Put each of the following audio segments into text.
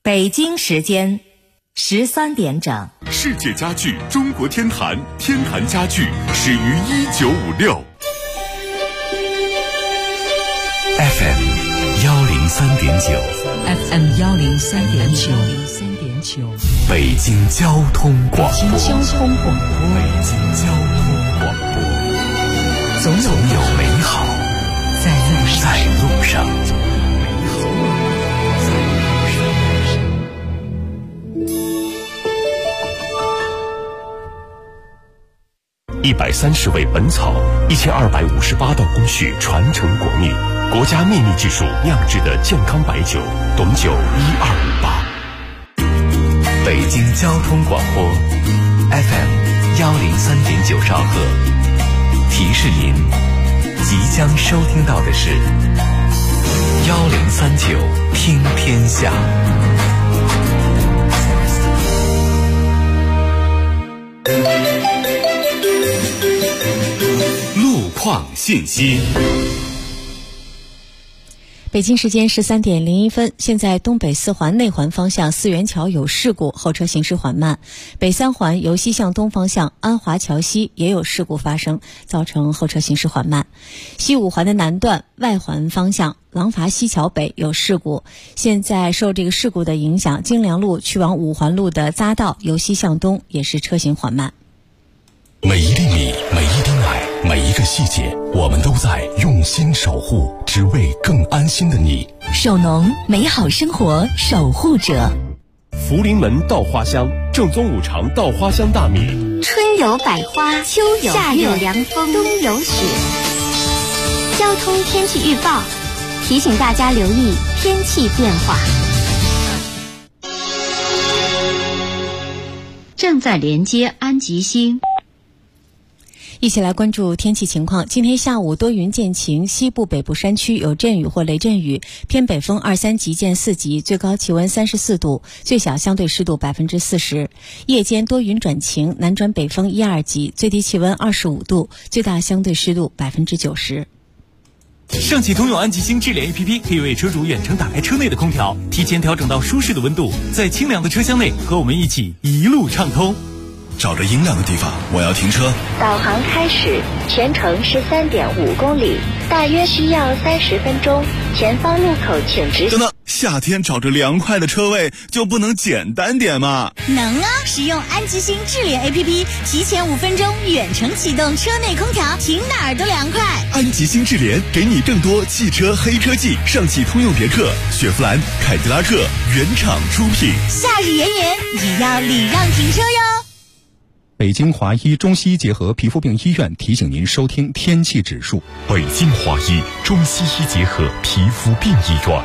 北京时间13点整。 世界家具中国天坛，天坛家具始于1956。 FM 103.9 FM 103.9 北京交通广播。 北京交通广播。 总有美好在路上。130味本草，1258道工序传承国秘，国家秘密技术酿制的健康白酒，董酒1258。北京交通广播 FM 103.9兆赫，提示您即将收听到的是1039听天下。 路况信息。 北京时间13点01分，现在东北四环内环方向四元桥有事故，后车行驶缓慢；北三环由西向东方向安华桥西也有事故发生，造成后车行驶缓慢。西五环的南段外环方向廊坊西桥北有事故，现在受这个事故的影响，京良路去往五环路的匝道由西向东也是车行缓慢。 每一粒米，每一丁奶，每一个细节，我们都在用心守护，只为更安心的你。 首农，美好生活守护者。 福临门稻花香，正宗五常稻花香大米。 春有百花，秋有夏有凉风，冬有雪。交通天气预报提醒大家留意天气变化。 正在连接安吉星。 一起来关注天气情况。今天下午多云见晴，西部北部山区有阵雨或雷阵雨，偏北风2、3级见4级，最高气温34度，最小相对湿度40%。夜间多云转晴，南转北风1、2级，最低气温25度，最大相对湿度90%。 上汽通用安吉星智联 APP 可以为车主远程打开车内的空调，提前调整到舒适的温度，在清凉的车厢内和我们一起一路畅通。 找着阴凉的地方，我要停车。 导航开始，全程13.5公里，大约需要30分钟。前方路口请直行。 等等，夏天找着凉快的车位就不能简单点吗？ 能啊！使用安吉星智联 APP， 提前5分钟远程启动车内空调，停哪儿都凉快。 安吉星智联给你更多汽车黑科技，上汽通用别克、雪佛兰、凯迪拉克原厂出品。 夏日炎炎，也要礼让停车哟。 北京华医中西医结合皮肤病医院提醒您收听天气指数。 北京华医中西医结合皮肤病医院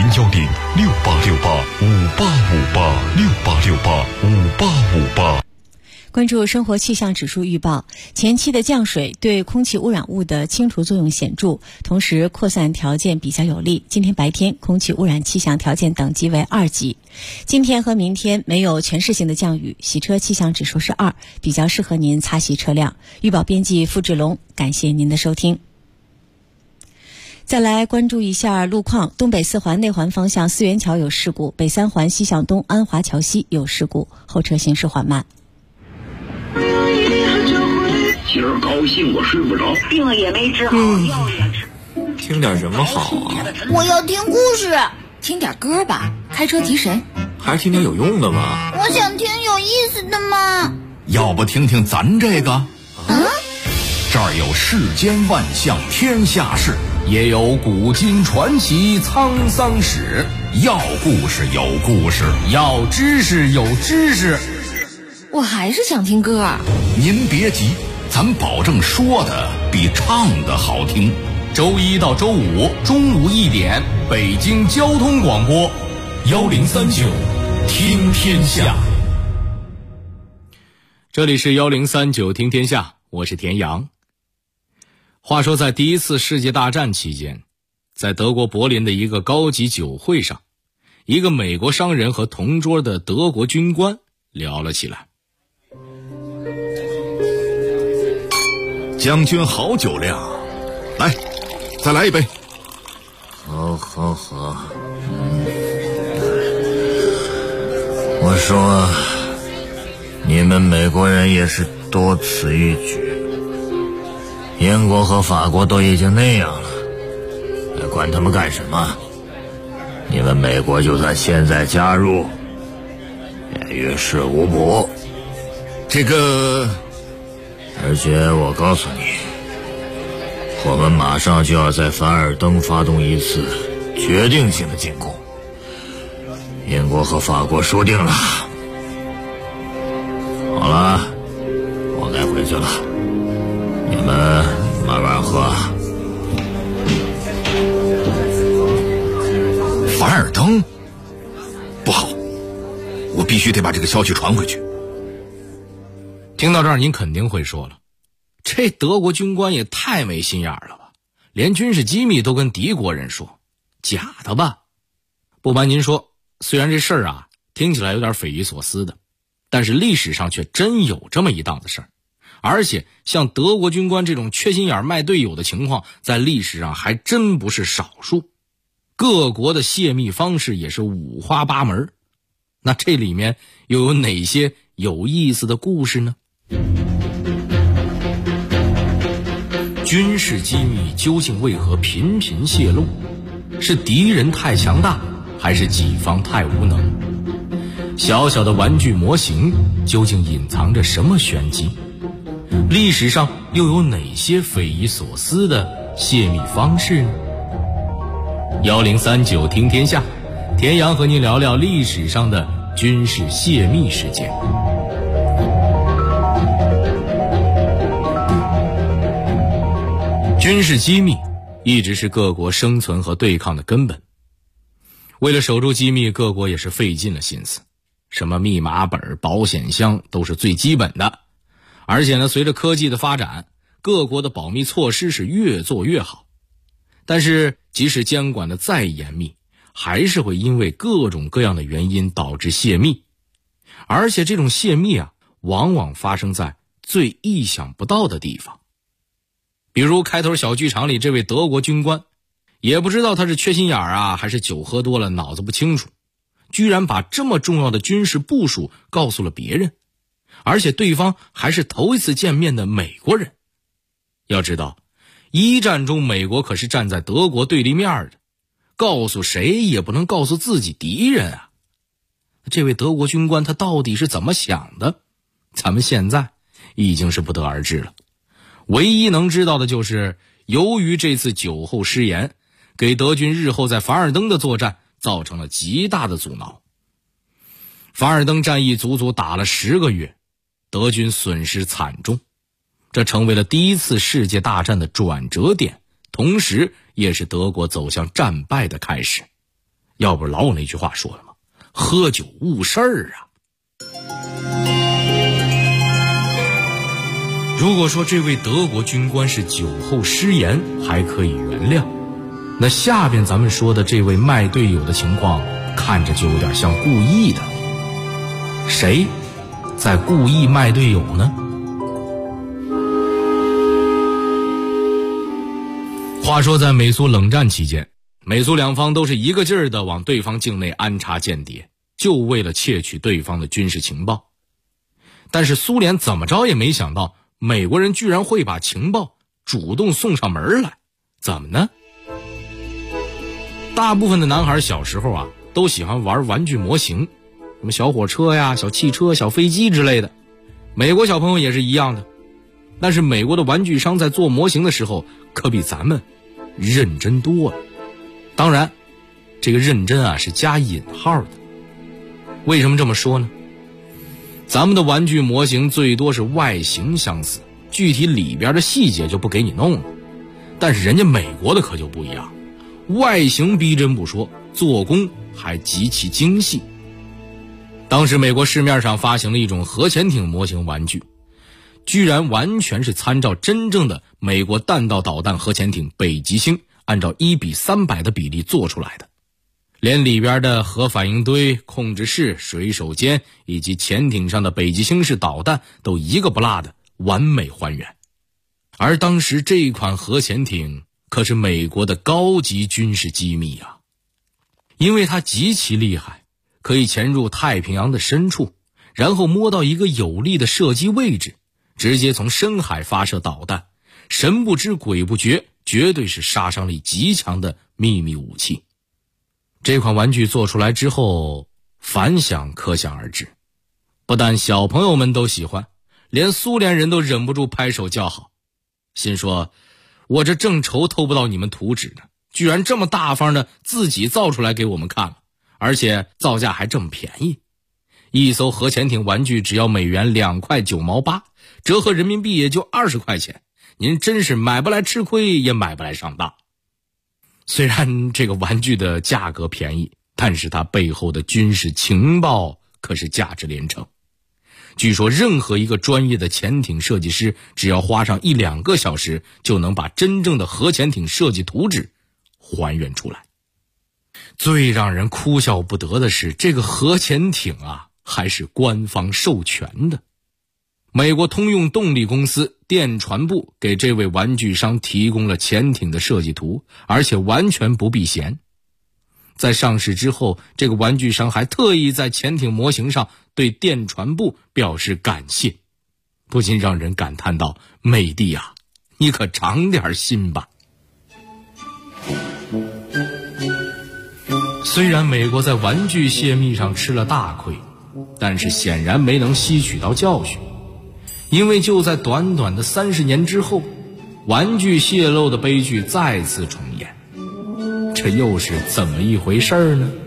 ，010-6868-5858，6858-5858。 关注生活气象指数预报，前期的降水对空气污染物的清除作用显著，同时扩散条件比较有利。今天白天空气污染气象条件等级为2级。今天和明天没有全市性的降雨，洗车气象指数是2，比较适合您擦洗车辆。预报编辑付志龙，感谢您的收听。再来关注一下路况，东北四环内环方向四元桥有事故，北三环西向东安华桥西有事故，后车行驶缓慢。 今儿高兴我睡不着， 病也没治好，药也吃。 听点什么好啊？ 我要听故事。 听点歌吧，开车提神。 还是听点有用的吧。 我想听有意思的嘛。 要不听听咱这个？这儿有世间万象天下事，也有古今传奇沧桑史。要故事有故事，要知识有知识。 我还是想听歌。 您别急，咱保证说的比唱的好听。周一到周五中午1点，北京交通广播1039听天下。 这里是1039听天下，我是田阳。话说在第一次世界大战期间，在德国柏林的一个高级酒会上，一个美国商人和同桌的德国军官聊了起来。 将军好酒量，来，再来一杯。 好。 我说，你们美国人也是多此一举。英国和法国都已经那样了，还管他们干什么？你们美国就算现在加入，也于事无补。而且我告诉你，我们马上就要在凡尔登发动一次决定性的进攻。英国和法国输定了。好了，我该回去了，你们慢慢喝。 凡尔登？不好，我必须得把这个消息传回去。 听到这儿，您肯定会说了，这德国军官也太没心眼了吧，连军事机密都跟敌国人说，假的吧？不瞒您说，虽然这事儿啊听起来有点匪夷所思的，但是历史上却真有这么一档子事儿，而且像德国军官这种缺心眼卖队友的情况，在历史上还真不是少数。各国的泄密方式也是五花八门，那这里面又有哪些有意思的故事呢？军事机密究竟为何频频泄露？是敌人太强大，还是己方太无能？小小的玩具模型究竟隐藏着什么玄机？历史上又有哪些匪夷所思的泄密方式呢？1039听天下，田阳和您聊聊历史上的军事泄密事件。军事机密一直是各国生存和对抗的根本。为了守住机密，各国也是费尽了心思，什么密码本、保险箱都是最基本的。而且呢，随着科技的发展，各国的保密措施是越做越好。但是即使监管的再严密，还是会因为各种各样的原因导致泄密。而且这种泄密啊，往往发生在最意想不到的地方。比如开头小剧场里这位德国军官，也不知道他是缺心眼啊，还是酒喝多了脑子不清楚，居然把这么重要的军事部署告诉了别人，而且对方还是头一次见面的美国人。要知道，一战中美国可是站在德国对立面的，告诉谁也不能告诉自己敌人啊。这位德国军官他到底是怎么想的，咱们现在已经是不得而知了。唯一能知道的就是，由于这次酒后失言，给德军日后在凡尔登的作战造成了极大的阻挠。凡尔登战役足足打了10个月，德军损失惨重，这成为了第一次世界大战的转折点，同时也是德国走向战败的开始。要不是老有那句话说的吗？喝酒误事儿啊。如果说这位德国军官是酒后失言，还可以原谅，那下边咱们说的这位卖队友的情况，看着就有点像故意的。谁在故意卖队友呢？话说在美苏冷战期间，美苏两方都是一个劲儿的往对方境内安插间谍，就为了窃取对方的军事情报。但是苏联怎么着也没想到，美国人居然会把情报主动送上门来。怎么呢？大部分的男孩小时候啊，都喜欢玩玩具模型，什么小火车呀、小汽车、小飞机之类的。美国小朋友也是一样的。但是美国的玩具商在做模型的时候，可比咱们认真多了。当然，这个认真啊是加引号的。为什么这么说呢？咱们的玩具模型最多是外形相似，具体里边的细节就不给你弄了。但是人家美国的可就不一样，外形逼真不说，做工还极其精细。当时美国市面上发行了一种核潜艇模型玩具，居然完全是参照真正的美国弹道导弹核潜艇北极星，按照1:300的比例做出来的。连里边的核反应堆、控制室、水手间以及潜艇上的北极星式导弹都一个不落的完美还原。而当时这款核潜艇可是美国的高级军事机密啊，因为它极其厉害， 可以潜入太平洋的深处，然后摸到一个有利的射击位置，直接从深海发射导弹，神不知鬼不觉，绝对是杀伤力极强的秘密武器。这款玩具做出来之后，反响可想而知，不但小朋友们都喜欢，连苏联人都忍不住拍手叫好，心说我这正愁偷不到你们图纸呢，居然这么大方的自己造出来给我们看了，而且造价还这么便宜。一艘核潜艇玩具只要美元2块9毛8，折合人民币也就20块钱，您真是买不来吃亏，也买不来上当。虽然这个玩具的价格便宜，但是它背后的军事情报可是价值连城。据说任何一个专业的潜艇设计师，只要花上1-2个小时，就能把真正的核潜艇设计图纸还原出来。最让人哭笑不得的是，这个核潜艇啊，还是官方授权的。美国通用动力公司电传部给这位玩具商提供了潜艇的设计图，而且完全不避嫌。在上市之后，这个玩具商还特意在潜艇模型上对电传部表示感谢，不禁让人感叹道：美帝啊，你可长点心吧。虽然美国在玩具泄密上吃了大亏，但是显然没能吸取到教训，因为就在短短的30年之后，玩具泄露的悲剧再次重演。这又是怎么一回事呢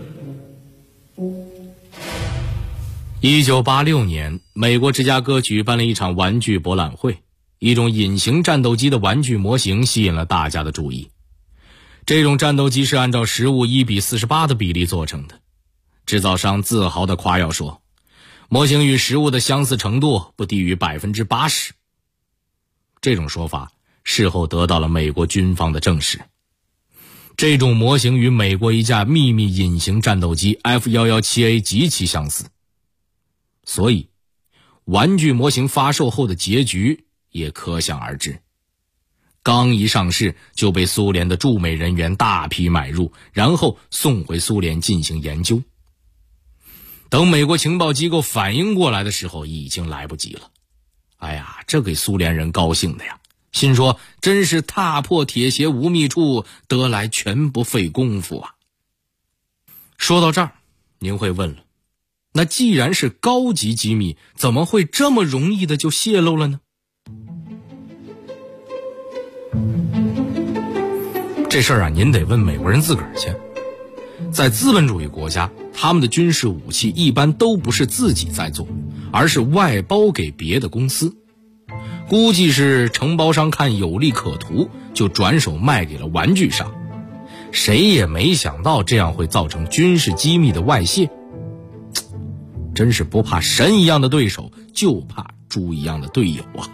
？1986年，美国芝加哥举办了一场玩具博览会，一种隐形战斗机的玩具模型吸引了大家的注意。这种战斗机是按照实物1:48的比例做成的。制造商自豪地夸耀说，模型与实物的相似程度不低于80%。这种说法事后得到了美国军方的证实。这种模型与美国一架秘密隐形战斗机 F-117A 极其相似，所以玩具模型发售后的结局也可想而知。刚一上市就被苏联的驻美人员大批买入，然后送回苏联进行研究。等美国情报机构反应过来的时候，已经来不及了。哎呀，这给苏联人高兴的呀，心说真是踏破铁鞋无觅处，得来全不费功夫啊。说到这儿，您会问了，那既然是高级机密，怎么会这么容易的就泄露了呢？这事儿啊，您得问美国人自个儿去。在资本主义国家，他们的军事武器一般都不是自己在做，而是外包给别的公司。估计是承包商看有利可图，就转手卖给了玩具商。谁也没想到这样会造成军事机密的外泄。真是不怕神一样的对手，就怕猪一样的队友啊。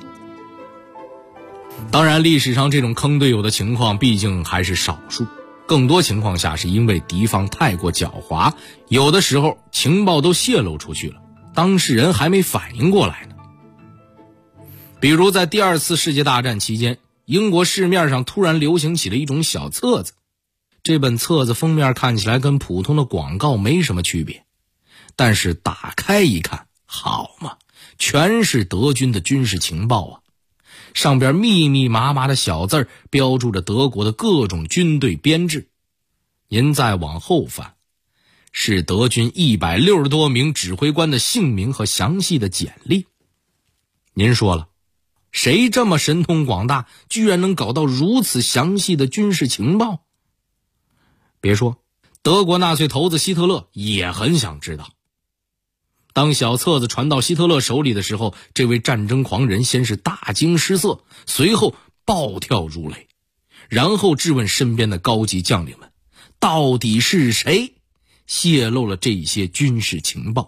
当然，历史上这种坑队友的情况毕竟还是少数，更多情况下是因为敌方太过狡猾，有的时候情报都泄露出去了，当事人还没反应过来呢。比如在第2次世界大战期间，英国市面上突然流行起了一种小册子，这本册子封面看起来跟普通的广告没什么区别，但是打开一看，好嘛，全是德军的军事情报啊。上边密密麻麻的小字标注着德国的各种军队编制。您再往后翻，是德军160多名指挥官的姓名和详细的简历。您说了，谁这么神通广大，居然能搞到如此详细的军事情报？别说，德国纳粹头子希特勒也很想知道。当小册子传到希特勒手里的时候，这位战争狂人先是大惊失色，随后暴跳如雷，然后质问身边的高级将领们，到底是谁泄露了这些军事情报？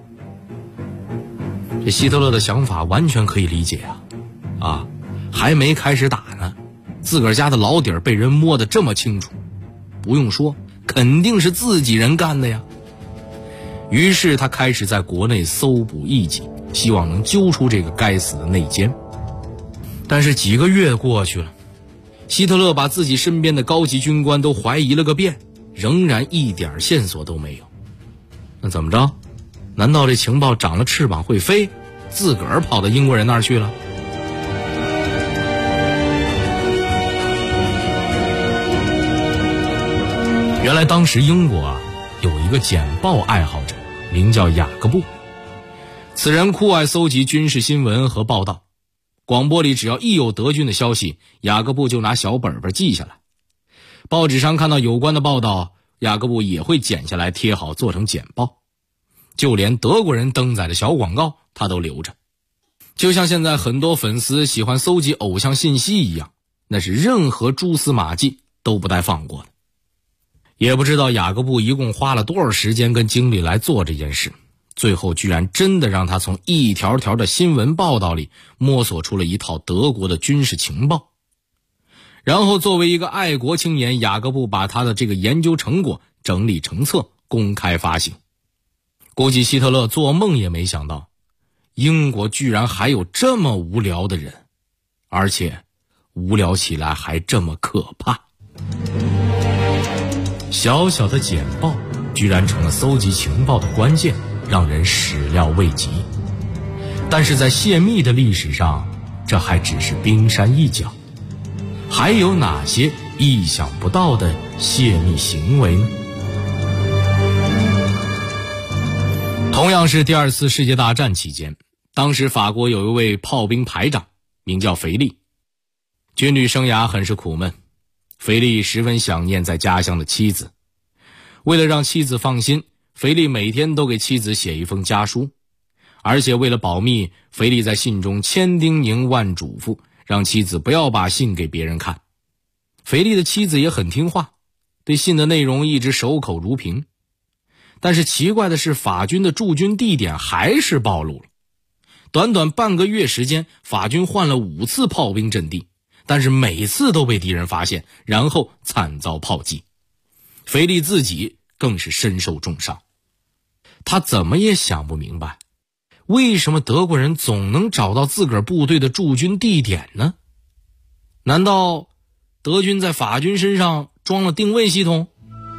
这希特勒的想法完全可以理解啊，还没开始打呢，自个儿家的老底儿被人摸得这么清楚，不用说，肯定是自己人干的呀。于是他开始在国内搜捕异己，希望能揪出这个该死的内奸。但是几个月过去了，希特勒把自己身边的高级军官都怀疑了个遍，仍然一点线索都没有。 那怎么着？难道这情报长了翅膀会飞，自个儿跑到英国人那儿去了？原来当时英国啊有一个简报爱好者，名叫雅各布。此人酷爱搜集军事新闻和报道，广播里只要一有德军的消息，雅各布就拿小本本记下来。报纸上看到有关的报道，雅各布也会剪下来贴好做成简报，就连德国人登载的小广告他都留着。就像现在很多粉丝喜欢搜集偶像信息一样，那是任何蛛丝马迹都不带放过的。也不知道雅各布一共花了多少时间跟精力来做这件事，最后居然真的让他从一条条的新闻报道里摸索出了一套德国的军事情报。然后作为一个爱国青年，雅各布把他的这个研究成果整理成册公开发行。估计希特勒做梦也没想到，英国居然还有这么无聊的人，而且无聊起来还这么可怕。小小的简报居然成了搜集情报的关键，让人始料未及。但是在泄密的历史上，这还只是冰山一角，还有哪些意想不到的泄密行为呢？同样是第二次世界大战期间，当时法国有一位炮兵排长，名叫腓力。军旅生涯很是苦闷，腓力十分想念在家乡的妻子。为了让妻子放心，腓力每天都给妻子写一封家书，而且为了保密，腓力在信中千叮咛万嘱咐，让妻子不要把信给别人看。腓力的妻子也很听话，对信的内容一直守口如瓶。但是奇怪的是，法军的驻军地点还是暴露了。短短半个月时间，法军换了5次炮兵阵地，但是每次都被敌人发现，然后惨遭炮击。腓力自己更是身受重伤。他怎么也想不明白，为什么德国人总能找到自个儿部队的驻军地点呢？难道德军在法军身上装了定位系统？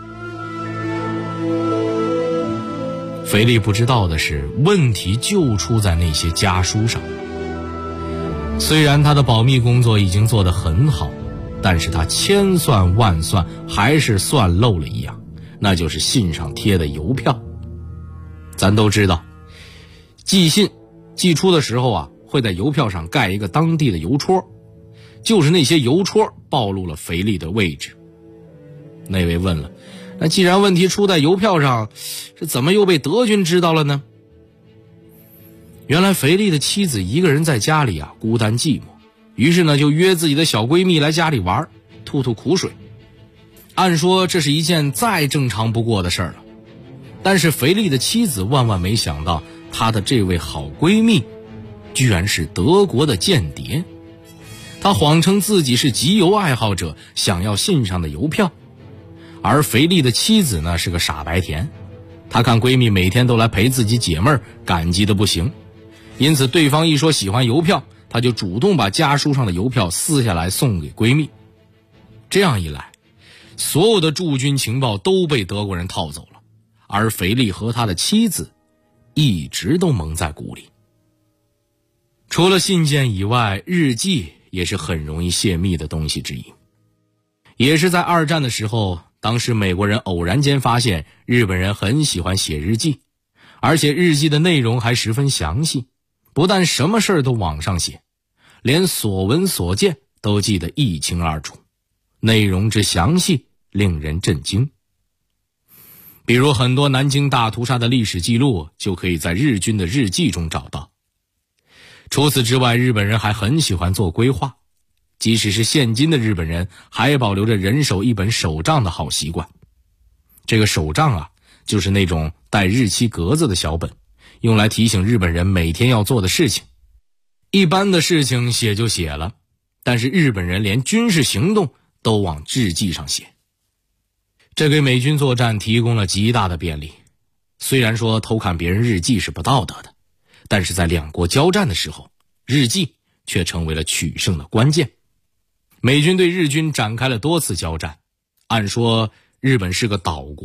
腓力不知道的是，问题就出在那些家书上。虽然他的保密工作已经做得很好，但是他千算万算还是算漏了一样，那就是信上贴的邮票。咱都知道，寄信寄出的时候啊，会在邮票上盖一个当地的邮戳，就是那些邮戳暴露了腓力的位置。那位问了，那既然问题出在邮票上，这怎么又被德军知道了呢？原来腓力的妻子一个人在家里啊，孤单寂寞，于是呢就约自己的小闺蜜来家里玩，吐吐苦水。按说这是一件再正常不过的事儿了，但是腓力的妻子万万没想到，她的这位好闺蜜居然是德国的间谍。她谎称自己是集邮爱好者，想要信上的邮票。而腓力的妻子呢是个傻白甜，她看闺蜜每天都来陪自己解闷，感激的不行。因此对方一说喜欢邮票，她就主动把家书上的邮票撕下来送给闺蜜。这样一来，所有的驻军情报都被德国人套走了，而腓力和他的妻子一直都蒙在鼓里。除了信件以外，日记也是很容易泄密的东西之一。也是在二战的时候，当时美国人偶然间发现日本人很喜欢写日记，而且日记的内容还十分详细，不但什么事儿都往上写，连所闻所见都记得一清二楚，内容之详细令人震惊。比如很多南京大屠杀的历史记录就可以在日军的日记中找到。除此之外，日本人还很喜欢做规划，即使是现今的日本人还保留着人手一本手账的好习惯。这个手账啊，就是那种带日期格子的小本，用来提醒日本人每天要做的事情。一般的事情写就写了，但是日本人连军事行动都往日记上写。这给美军作战提供了极大的便利。虽然说偷看别人日记是不道德的，但是在两国交战的时候，日记却成为了取胜的关键。美军对日军展开了多次交战，按说日本是个岛国，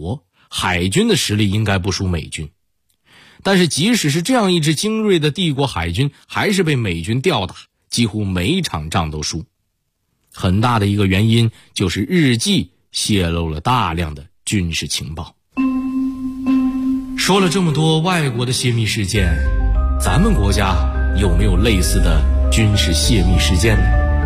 海军的实力应该不输美军。但是即使是这样一支精锐的帝国海军，还是被美军吊打，几乎每一场仗都输。很大的一个原因就是日记泄露了大量的军事情报。说了这么多外国的泄密事件，咱们国家有没有类似的军事泄密事件呢？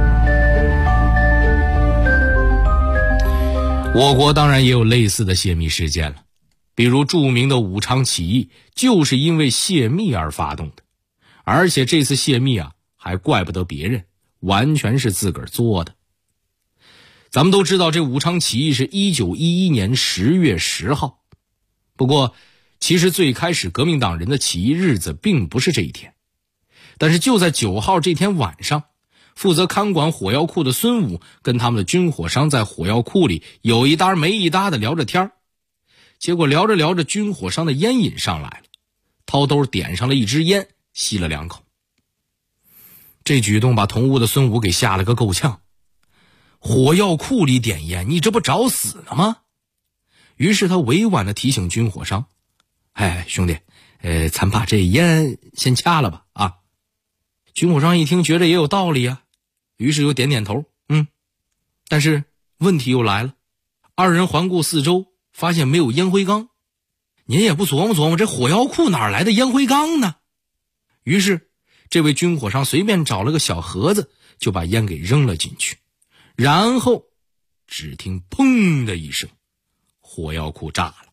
我国当然也有类似的泄密事件了，比如著名的武昌起义就是因为泄密而发动的，而且这次泄密还怪不得别人，完全是自个儿做的。咱们都知道这武昌起义是1911年10月10号，不过其实最开始革命党人的起义日子并不是这一天，但是就在9号这天晚上，负责看管火药库的孙武跟他们的军火商在火药库里有一搭没一搭的聊着天，结果聊着聊着，军火商的烟瘾上来了，掏兜点上了一支烟，吸了2口。这举动把同屋的孙武给吓了个够呛，火药库里点烟，你这不找死呢吗？于是他委婉地提醒军火商，兄弟，咱把这烟先掐了吧啊。军火商一听觉得也有道理于是又点点头，但是问题又来了，二人环顾四周，发现没有烟灰缸。您也不琢磨琢磨，这火药库哪来的烟灰缸呢？于是这位军火商随便找了个小盒子，就把烟给扔了进去，然后只听砰的一声，火药库炸了。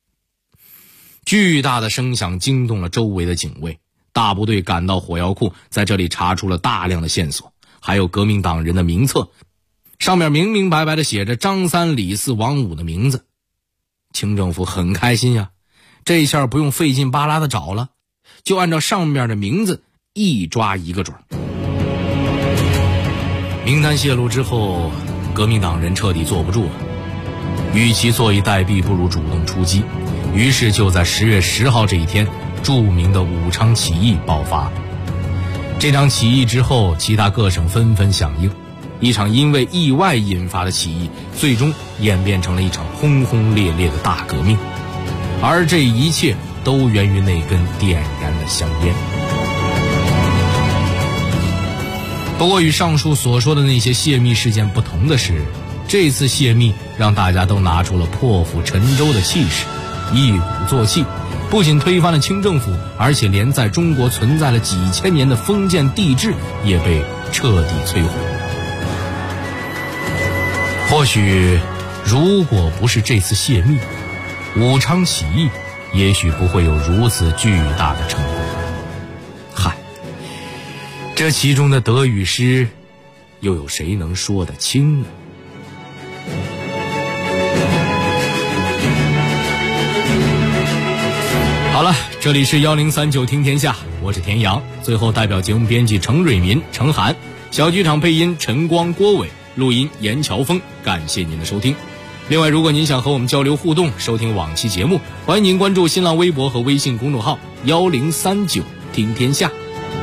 巨大的声响惊动了周围的警卫，大部队赶到火药库，在这里查出了大量的线索，还有革命党人的名册，上面明明白白地写着张三、李四、王五的名字。清政府很开心这下不用费劲巴拉的找了，就按照上面的名字一抓一个准。名单泄露之后，革命党人彻底坐不住了，与其坐以待毙，不如主动出击。于是就在10月10号这一天，著名的武昌起义爆发。这场起义之后，其他各省纷纷响应，一场因为意外引发的起义，最终演变成了一场轰轰烈烈的大革命。而这一切都源于那根点燃的香烟。不过与上述所说的那些泄密事件不同的是，这次泄密让大家都拿出了破釜沉舟的气势，一鼓作气，不仅推翻了清政府，而且连在中国存在了几千年的封建帝制也被彻底摧毁。或许如果不是这次泄密，武昌起义也许不会有如此巨大的成功。这其中的得与失，又有谁能说得清呢？好了，这里是1039听天下，我是田阳。最后代表节目编辑程瑞民、程涵，小剧场配音陈光、郭伟，录音严乔峰。感谢您的收听。另外，如果您想和我们交流互动，收听往期节目，欢迎您关注新浪微博和微信公众号1039听天下。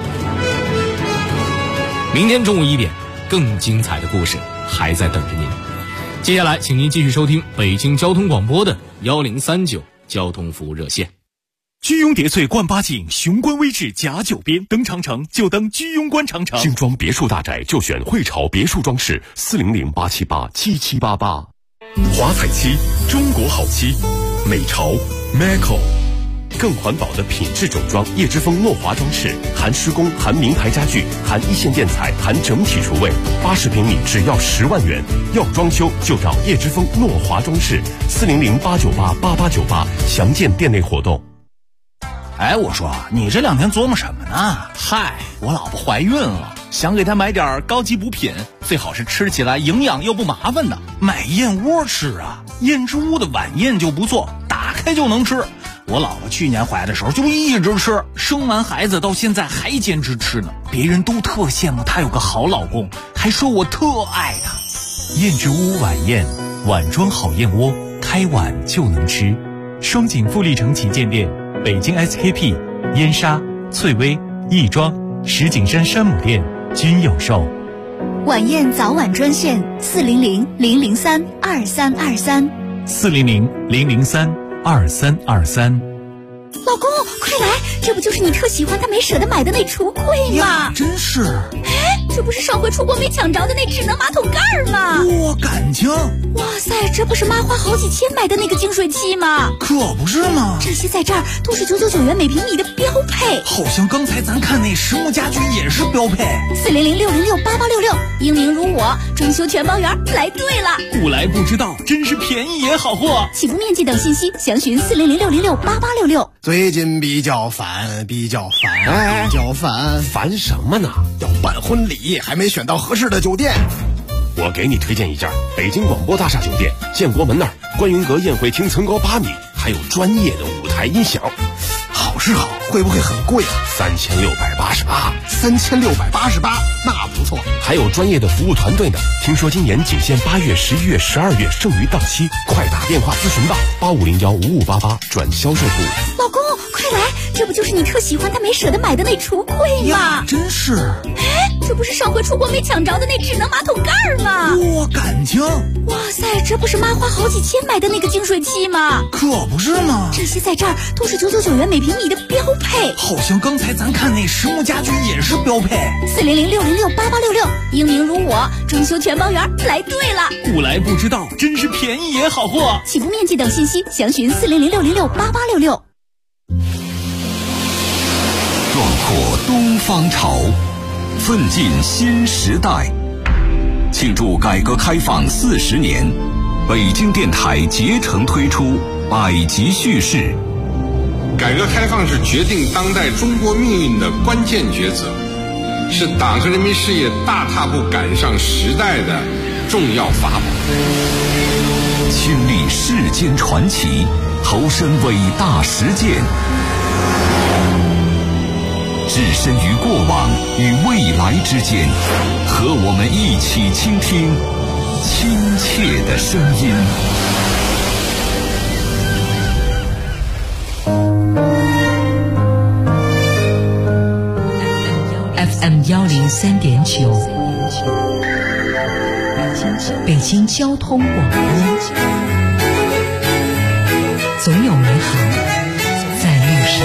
明天中午1点，更精彩的故事还在等着您。接下来请您继续收听北京交通广播的1039交通服务热线。 居庸叠翠冠八景，雄关微志甲9边，登长城就登居庸关长城。 精装别墅大宅就选汇潮别墅装饰，400-878-7788。华彩漆，中国好漆，美潮 Maco。更环保的品质整装叶之峰诺华装饰，含施工，含名牌家具，含一线建材，含整体厨卫，80平米只要10万元。要装修就找叶之峰诺华装饰，400-898-8898，详见店内活动。 我说你这2天琢磨什么呢？我老婆怀孕了，想给她买点高级补品，最好是吃起来营养又不麻烦的。买燕窝吃啊，燕之屋的晚宴就不错，打开就能吃。我老婆去年怀的时候就一直吃，生完孩子到现在还坚持吃呢。别人都特羡慕她有个好老公，还说我特爱她。 燕之屋晚宴，碗装好燕窝，开碗就能吃。双井富力城旗舰店，北京 SKP、燕莎、翠微、亦庄、石景山山姆店均有售。 晚宴早晚专线：400-003-2323。 400-003-2323。 2323。 老公，快来！这不就是你特喜欢但没舍得买的那橱柜吗？ 真是！ 哎，这不是上回出国没抢着的那智能马桶盖吗？ 我感情！ 哇塞，这不是妈花好几千买的那个净水器吗？ 可不是吗？ 这些在这儿都是999元每平米的标配。 好像刚才咱看那实木家居也是标配。 400-606-8866，英明如我，装修全包圆，来对了。 不来不知道，真是便宜也好货。 起步面积等信息详询400-606-8866。 最近比较烦， 烦什么呢？ 要办婚礼，还没选到合适的酒店。 我给你推荐一家北京广播大厦酒店，建国门那儿，观云阁宴会厅层高8米，还有专业的舞台音响。 好是好，会不会很贵啊？3688，那不错。 还有专业的服务团队呢。听说今年仅限8月、11月、12月，剩余到期，快打电话咨询吧，85015588转销售部。 老公，快来！这不就是你特喜欢但没舍得买的那橱柜吗？ 真是！ 哎，这不是上回出国没抢着的那智能马桶盖吗？ 我感情！ 哇塞，这不是妈花好几千买的那个净水器吗？ 可不是吗？ 这些在这儿都是999元每平米的标配。 好像刚才咱看那实木家居也是标配。 400-606-8866，英明如我，装修全包圆，来对了。 不来不知道，真是便宜也好货。 起步面积等信息详询400-606-8866。 壮阔东方潮，奋进新时代。庆祝改革开放40年，北京电台竭诚推出百集叙事。 改革开放是决定当代中国命运的关键抉择，是党和人民事业大踏步赶上时代的重要法宝。 亲历世间传奇，投身伟大实践，置身于过往与未来之间，和我们一起倾听亲切的声音。 FM 103.9，北京交通广播，总有美好在路上。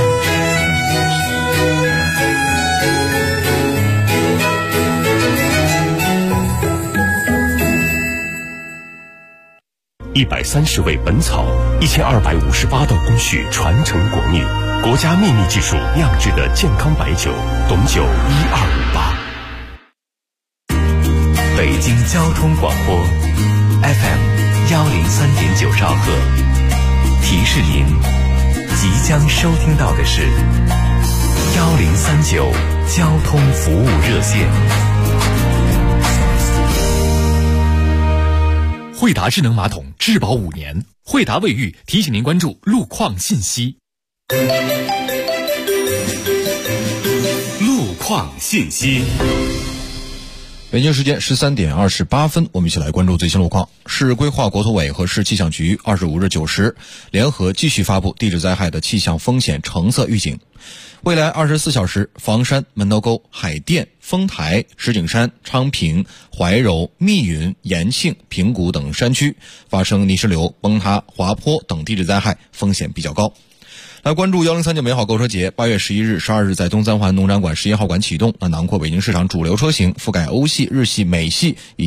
130味本草，1258道工序传承国秘，国家秘密技术酿制的健康白酒，董酒1258。 北京交通广播 FM 103.9兆赫，提示您即将收听到的是1039交通服务热线。 惠达智能马桶质保5年，惠达卫浴提醒您关注路况信息。路况信息。 北京时间13点28分，我们一起来关注最新路况。市规划国土委和市气象局25日9时联合继续发布地质灾害的气象风险橙色预警。未来24小时，房山、门头沟、海淀、丰台、石景山、昌平、怀柔、密云、延庆、平谷等山区发生泥石流、崩塌、滑坡等地质灾害，风险比较高。来关注1039美好购车节，8月11日、12日在东三环农展馆11号馆启动，囊括北京市场主流车型，覆盖欧系、日系、美系以